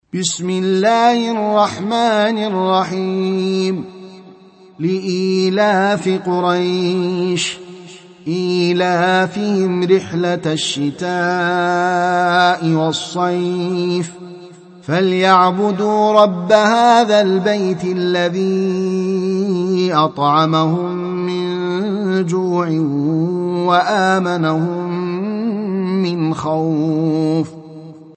بسم الله الرحمن الرحيم لإيلاف قريش إيلافهم رحلة الشتاء والصيف فليعبدوا رب هذا البيت الذي أطعمهم من جوع وآمنهم من خوف